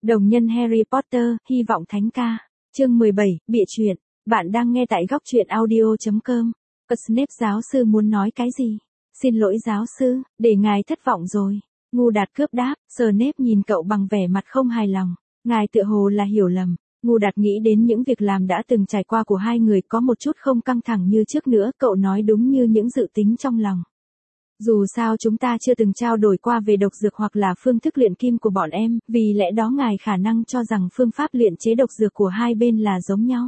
Đồng nhân Harry Potter, hy vọng thánh ca. Chương 17, bịa chuyện. Bạn đang nghe tại góc truyện audio.com. Snape giáo sư muốn nói cái gì? Xin lỗi giáo sư, để ngài thất vọng rồi. Ngu Đạt cướp đáp, Snape nhìn cậu bằng vẻ mặt không hài lòng. Ngài tựa hồ là hiểu lầm. Ngu Đạt nghĩ đến những việc làm đã từng trải qua của hai người có một chút không căng thẳng như trước nữa, cậu nói đúng như những dự tính trong lòng. Dù sao chúng ta chưa từng trao đổi qua về độc dược hoặc là phương thức luyện kim của bọn em, vì lẽ đó ngài khả năng cho rằng phương pháp luyện chế độc dược của hai bên là giống nhau.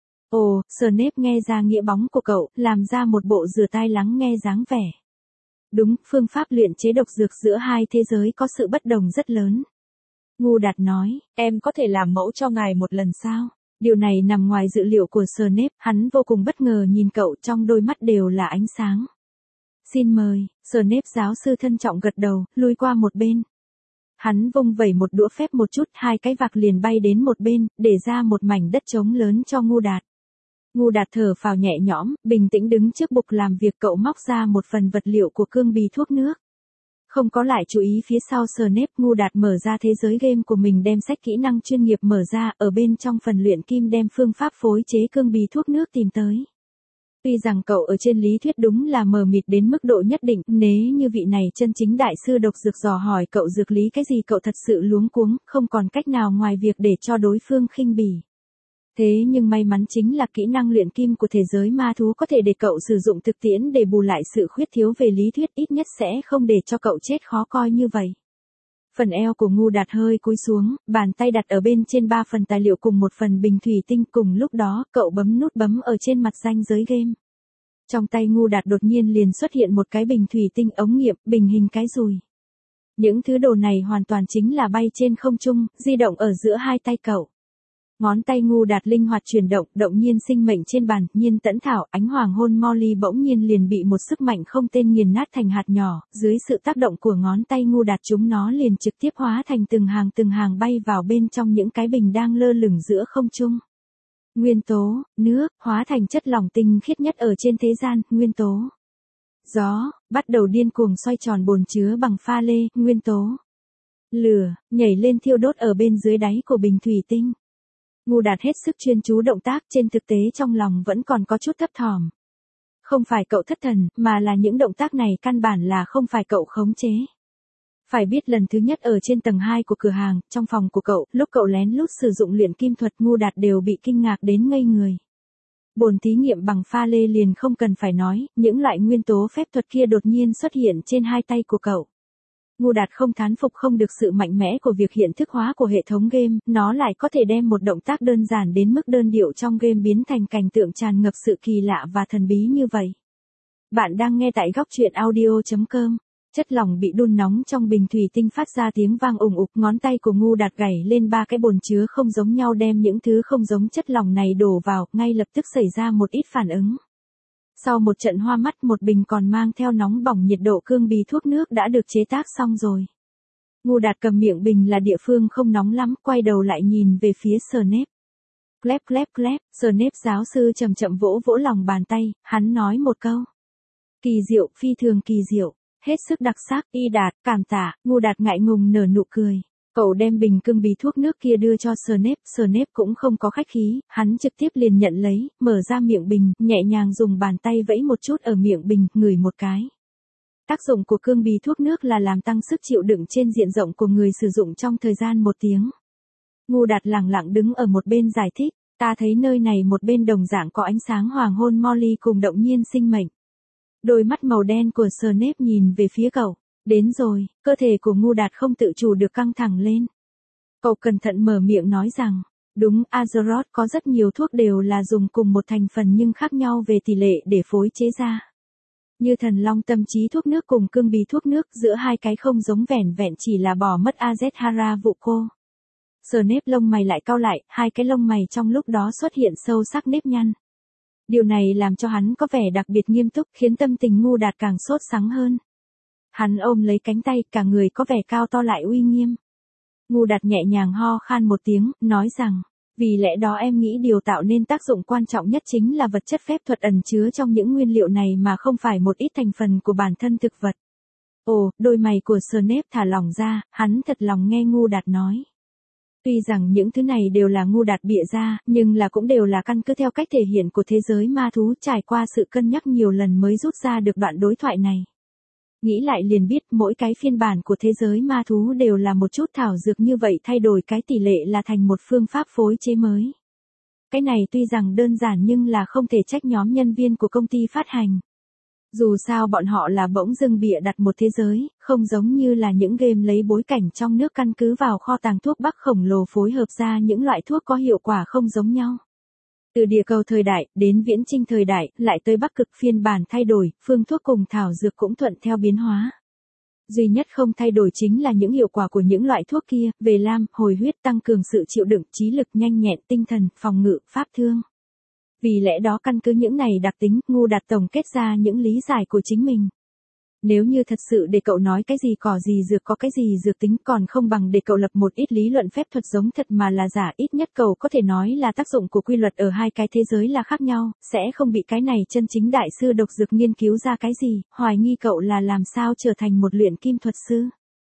Ồ, Snape nghe ra nghĩa bóng của cậu, làm ra một bộ rửa tai lắng nghe dáng vẻ. Đúng, phương pháp luyện chế độc dược giữa hai thế giới có sự bất đồng rất lớn. Ngu Đạt nói, em có thể làm mẫu cho ngài một lần sao? Điều này nằm ngoài dự liệu của Snape, hắn vô cùng bất ngờ nhìn cậu, trong đôi mắt đều là ánh sáng. Xin mời, Snape giáo sư thân trọng gật đầu, lui qua một bên. Hắn vung vẩy một đũa phép một chút, hai cái vạc liền bay đến một bên, để ra một mảnh đất trống lớn cho Ngu Đạt. Ngu Đạt thở phào nhẹ nhõm, bình tĩnh đứng trước bục làm việc, cậu móc ra một phần vật liệu của cương bì thuốc nước. Không có lại chú ý phía sau Snape, Ngu Đạt mở ra thế giới game của mình, đem sách kỹ năng chuyên nghiệp mở ra, ở bên trong phần luyện kim đem phương pháp phối chế cương bì thuốc nước tìm tới. Tuy rằng cậu ở trên lý thuyết đúng là mờ mịt đến mức độ nhất định, nếu như vị này chân chính đại sư độc dược dò hỏi cậu dược lý cái gì cậu thật sự luống cuống, không còn cách nào ngoài việc để cho đối phương khinh bỉ. Thế nhưng may mắn chính là kỹ năng luyện kim của thế giới ma thú có thể để cậu sử dụng thực tiễn để bù lại sự khuyết thiếu về lý thuyết, ít nhất sẽ không để cho cậu chết khó coi như vậy. Phần eo của Ngu Đạt hơi cúi xuống, bàn tay đặt ở bên trên 3 phần tài liệu cùng một phần bình thủy tinh, cùng lúc đó, cậu bấm nút bấm ở trên mặt ranh giới game. Trong tay Ngu Đạt đột nhiên liền xuất hiện một cái bình thủy tinh ống nghiệm, bình hình cái dùi. Những thứ đồ này hoàn toàn chính là bay trên không trung, di động ở giữa hai tay cậu. Ngón tay Ngu Đạt linh hoạt chuyển động, động nhiên sinh mệnh trên bàn, nhiên tẫn thảo, ánh hoàng hôn Molly bỗng nhiên liền bị một sức mạnh không tên nghiền nát thành hạt nhỏ, dưới sự tác động của ngón tay Ngu Đạt chúng nó liền trực tiếp hóa thành từng hàng bay vào bên trong những cái bình đang lơ lửng giữa không trung. Nguyên tố, nước, hóa thành chất lỏng tinh khiết nhất ở trên thế gian, nguyên tố. Gió, bắt đầu điên cuồng xoay tròn bồn chứa bằng pha lê, nguyên tố. Lửa, nhảy lên thiêu đốt ở bên dưới đáy của bình thủy tinh. Ngu Đạt hết sức chuyên chú động tác, trên thực tế trong lòng vẫn còn có chút thấp thỏm. Không phải cậu thất thần, mà là những động tác này căn bản là không phải cậu khống chế. Phải biết lần thứ nhất ở trên tầng 2 của cửa hàng, trong phòng của cậu, lúc cậu lén lút sử dụng luyện kim thuật, Ngu Đạt đều bị kinh ngạc đến ngây người. Bồn thí nghiệm bằng pha lê liền không cần phải nói, những loại nguyên tố phép thuật kia đột nhiên xuất hiện trên hai tay của cậu. Ngu Đạt không thán phục không được sự mạnh mẽ của việc hiện thức hóa của hệ thống game, nó lại có thể đem một động tác đơn giản đến mức đơn điệu trong game biến thành cảnh tượng tràn ngập sự kỳ lạ và thần bí như vậy. Bạn đang nghe tại góc truyện audio.com. Chất lỏng bị đun nóng trong bình thủy tinh phát ra tiếng vang ùng ục, ngón tay của Ngu Đạt gảy lên 3 cái bồn chứa không giống nhau đem những thứ không giống chất lỏng này đổ vào, ngay lập tức xảy ra một ít phản ứng. Sau một trận hoa mắt, một bình còn mang theo nóng bỏng nhiệt độ cương bì thuốc nước đã được chế tác xong rồi. Ngu Đạt cầm miệng bình là địa phương không nóng lắm, quay đầu lại nhìn về phía Snape. Clep clep clep, Snape giáo sư chậm chậm vỗ vỗ lòng bàn tay, hắn nói một câu. Kỳ diệu, phi thường kỳ diệu, hết sức đặc sắc, y Đạt, cảm tạ. Ngu Đạt ngại ngùng nở nụ cười. Cậu đem bình cương bì thuốc nước kia đưa cho Snape cũng không có khách khí, hắn trực tiếp liền nhận lấy, mở ra miệng bình, nhẹ nhàng dùng bàn tay vẫy một chút ở miệng bình, ngửi một cái. Tác dụng của cương bì thuốc nước là làm tăng sức chịu đựng trên diện rộng của người sử dụng trong thời gian 1 tiếng. Ngu Đạt lẳng lặng đứng ở một bên giải thích, ta thấy nơi này một bên đồng dạng có ánh sáng hoàng hôn Molly cùng động nhiên sinh mệnh. Đôi mắt màu đen của Snape nhìn về phía cậu. Đến rồi, cơ thể của Ngu Đạt không tự chủ được căng thẳng lên. Cậu cẩn thận mở miệng nói rằng, đúng, Azeroth có rất nhiều thuốc đều là dùng cùng một thành phần nhưng khác nhau về tỷ lệ để phối chế ra. Như thần long tâm trí thuốc nước cùng cương bì thuốc nước, giữa hai cái không giống vẻn vẹn chỉ là bỏ mất Azethara vụ cô. Snape lông mày lại cau lại, hai cái lông mày trong lúc đó xuất hiện sâu sắc nếp nhăn. Điều này làm cho hắn có vẻ đặc biệt nghiêm túc, khiến tâm tình Ngu Đạt càng sốt sắng hơn. Hắn ôm lấy cánh tay, cả người có vẻ cao to lại uy nghiêm. Ngu Đạt nhẹ nhàng ho khan một tiếng, nói rằng, vì lẽ đó em nghĩ điều tạo nên tác dụng quan trọng nhất chính là vật chất phép thuật ẩn chứa trong những nguyên liệu này mà không phải một ít thành phần của bản thân thực vật. Ồ, đôi mày của Snape thả lỏng ra, hắn thật lòng nghe Ngu Đạt nói. Tuy rằng những thứ này đều là Ngu Đạt bịa ra, nhưng là cũng đều là căn cứ theo cách thể hiện của thế giới ma thú trải qua sự cân nhắc nhiều lần mới rút ra được đoạn đối thoại này. Nghĩ lại liền biết mỗi cái phiên bản của thế giới ma thú đều là một chút thảo dược như vậy thay đổi cái tỷ lệ là thành một phương pháp phối chế mới. Cái này tuy rằng đơn giản nhưng là không thể trách nhóm nhân viên của công ty phát hành. Dù sao bọn họ là bỗng dưng bịa đặt một thế giới, không giống như là những game lấy bối cảnh trong nước căn cứ vào kho tàng thuốc bắc khổng lồ phối hợp ra những loại thuốc có hiệu quả không giống nhau. Từ địa cầu thời đại đến viễn chinh thời đại, lại tới bắc cực phiên bản thay đổi, phương thuốc cùng thảo dược cũng thuận theo biến hóa. Duy nhất không thay đổi chính là những hiệu quả của những loại thuốc kia, về lam, hồi huyết tăng cường sự chịu đựng, trí lực nhanh nhẹn, tinh thần, phòng ngự, pháp thương. Vì lẽ đó căn cứ những này đặc tính, Ngu Đạt tổng kết ra những lý giải của chính mình. Nếu như thật sự để cậu nói cái gì cỏ gì dược có cái gì dược tính còn không bằng để cậu lập một ít lý luận phép thuật giống thật mà là giả, ít nhất cậu có thể nói là tác dụng của quy luật ở hai cái thế giới là khác nhau, sẽ không bị cái này chân chính đại sư độc dược nghiên cứu ra cái gì, hoài nghi cậu là làm sao trở thành một luyện kim thuật sư.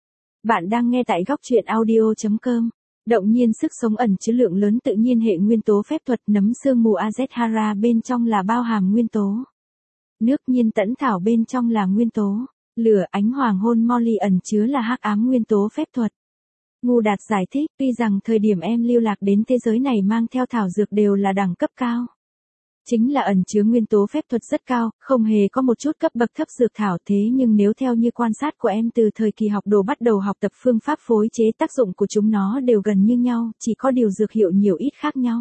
Bạn đang nghe tại góc truyện audio.com. Động nhiên sức sống ẩn chứa lượng lớn tự nhiên hệ nguyên tố phép thuật, nấm sương mù Azethara bên trong là bao hàm nguyên tố. Nước nhiên tẫn thảo bên trong là nguyên tố. Lửa ánh hoàng hôn Molly ẩn chứa là hắc ám nguyên tố phép thuật. Ngu Đạt giải thích, tuy rằng thời điểm em lưu lạc đến thế giới này mang theo thảo dược đều là đẳng cấp cao. Chính là ẩn chứa nguyên tố phép thuật rất cao, không hề có một chút cấp bậc thấp dược thảo, thế nhưng nếu theo như quan sát của em từ thời kỳ học đồ bắt đầu học tập phương pháp phối chế, tác dụng của chúng nó đều gần như nhau, chỉ có điều dược hiệu nhiều ít khác nhau.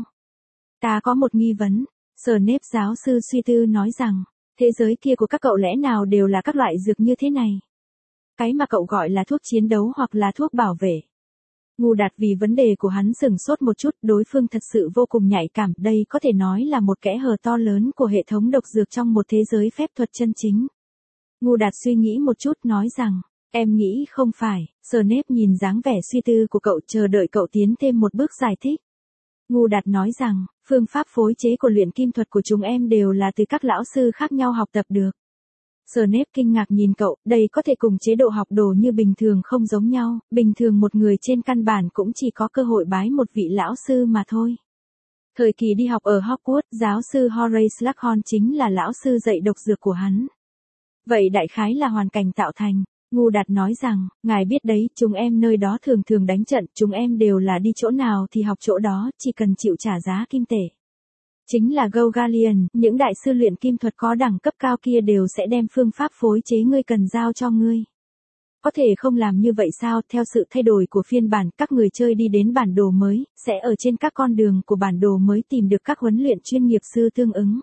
Ta có một nghi vấn, Snape giáo sư suy tư nói rằng, thế giới kia của các cậu lẽ nào đều là các loại dược như thế này? Cái mà cậu gọi là thuốc chiến đấu hoặc là thuốc bảo vệ. Ngu Đạt vì vấn đề của hắn sửng sốt một chút, đối phương thật sự vô cùng nhạy cảm, đây có thể nói là một kẽ hở to lớn của hệ thống độc dược trong một thế giới phép thuật chân chính. Ngu Đạt suy nghĩ một chút nói rằng, em nghĩ không phải. Snape nhìn dáng vẻ suy tư của cậu, chờ đợi cậu tiến thêm một bước giải thích. Ngu Đạt nói rằng, phương pháp phối chế của luyện kim thuật của chúng em đều là từ các lão sư khác nhau học tập được. Snape kinh ngạc nhìn cậu, đây có thể cùng chế độ học đồ như bình thường không giống nhau, bình thường một người trên căn bản cũng chỉ có cơ hội bái một vị lão sư mà thôi. Thời kỳ đi học ở Hogwarts, giáo sư Horace Slughorn chính là lão sư dạy độc dược của hắn. Vậy đại khái là hoàn cảnh tạo thành. Ngu Đạt nói rằng, ngài biết đấy, chúng em nơi đó thường thường đánh trận, chúng em đều là đi chỗ nào thì học chỗ đó, chỉ cần chịu trả giá kim tệ. Chính là Gogalian, những đại sư luyện kim thuật có đẳng cấp cao kia đều sẽ đem phương pháp phối chế ngươi cần giao cho ngươi. Có thể không làm như vậy sao? Theo sự thay đổi của phiên bản, các người chơi đi đến bản đồ mới, sẽ ở trên các con đường của bản đồ mới tìm được các huấn luyện chuyên nghiệp sư tương ứng.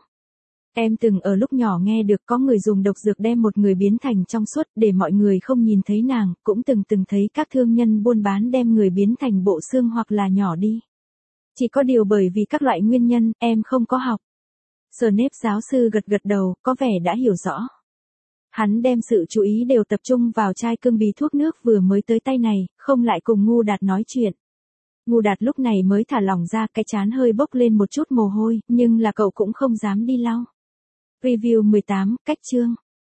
Em từng ở lúc nhỏ nghe được có người dùng độc dược đem một người biến thành trong suốt để mọi người không nhìn thấy nàng, cũng từng thấy các thương nhân buôn bán đem người biến thành bộ xương hoặc là nhỏ đi. Chỉ có điều bởi vì các loại nguyên nhân, em không có học. Snape giáo sư gật đầu, có vẻ đã hiểu rõ. Hắn đem sự chú ý đều tập trung vào chai cương bí thuốc nước vừa mới tới tay này, không lại cùng Ngu Đạt nói chuyện. Ngu Đạt lúc này mới thả lỏng ra, cái trán hơi bốc lên một chút mồ hôi, nhưng là cậu cũng không dám đi lau. Review 18, cách chương.